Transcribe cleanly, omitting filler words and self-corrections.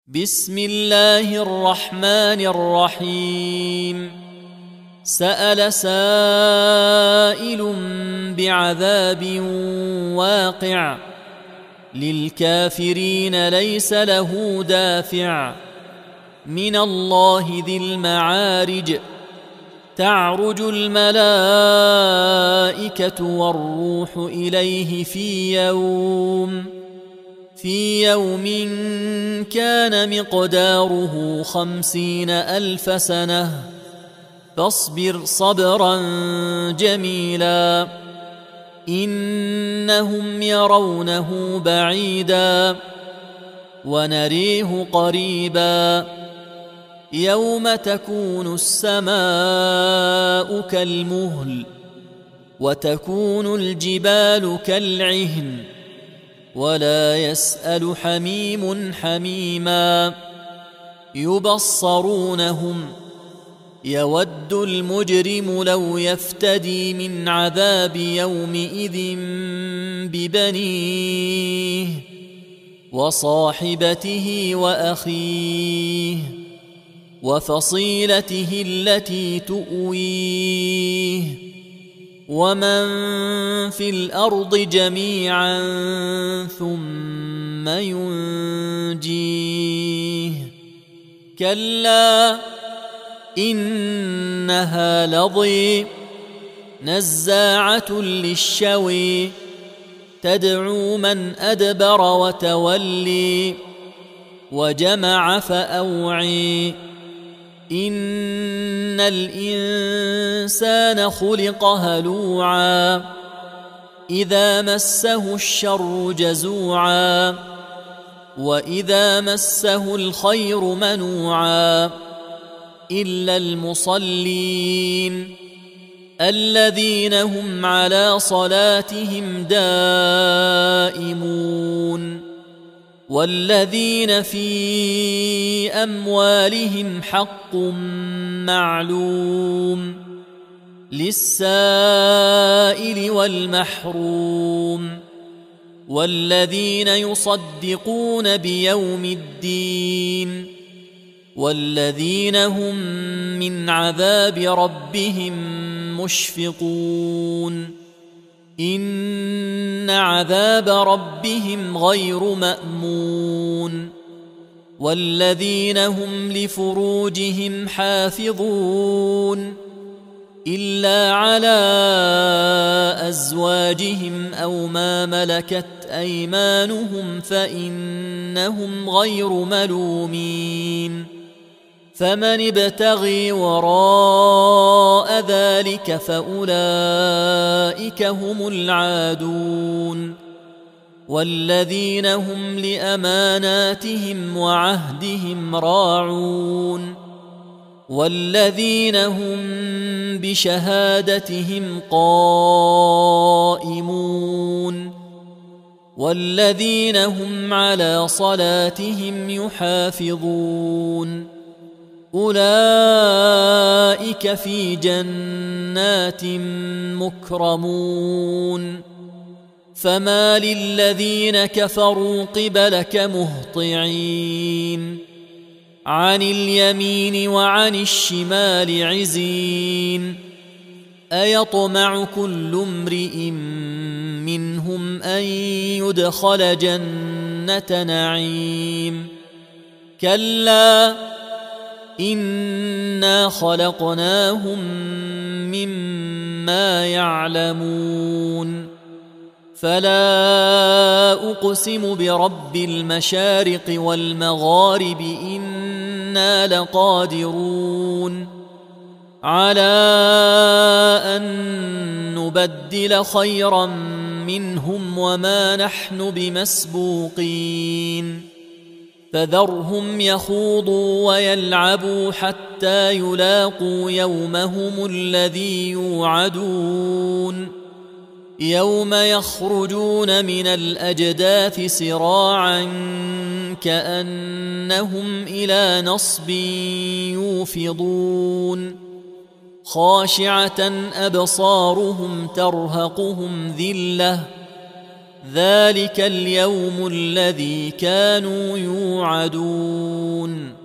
بسم الله الرحمن الرحيم. سأل سائل بعذاب واقع للكافرين ليس له دافع من الله ذي المعارج. تعرج الملائكة والروح إليه في يوم كان مقداره 50,000 سنة فاصبر صبرا جميلا إنهم يرونه بعيدا ونريه قريبا يوم تكون السماء كالمهل وتكون الجبال كالعهن ولا يسأل حميم حميما يبصرونهم يود المجرم لو يفتدي من عذاب يومئذ ببنيه وصاحبته وأخيه وفصيلته التي تؤويه ومن في الأرض جميعا ثم ينجيه كلا إنها لظى نزاعة للشوى تدعو من أدبر وتولي وجمع فأوعي إن الإنسان خلق هلوعا إذا مسه الشر جزوعا وإذا مسه الخير منوعا إلا المصلين الذين هم على صلاتهم دائمون والذين في أموالهم حق معلوم للسائل والمحروم والذين يصدقون بيوم الدين والذين هم من عذاب ربهم مشفقون إن عذاب ربهم غير مأمون والذين هم لفروجهم حافظون إلا على أزواجهم أو ما ملكت أيمانهم فإنهم غير ملومين فمن ابتغي وراء ذلك فأولئك هم العادون والذين هم لأماناتهم وعهدهم راعون والذين هم بشهادتهم قائمون والذين هم على صلاتهم يحافظون أولئك في جنات مكرمون فما للذين كفروا قبلك مهطعين عن اليمين وعن الشمال عزين أيطمع كل امرئ منهم أن يدخل جنة نعيم كلا إنا خلقناهم مما يعلمون فلا أقسم برب المشارق والمغارب إنا لقادرون على أن نبدل خيرا منهم وما نحن بمسبوقين فذرهم يخوضوا ويلعبوا حتى يلاقوا يومهم الذي يوعدون يوم يخرجون من الأجداث سراعا كأنهم إلى نصب يوفضون خاشعة أبصارهم ترهقهم ذلة ذلك اليوم الذي كانوا يوعدون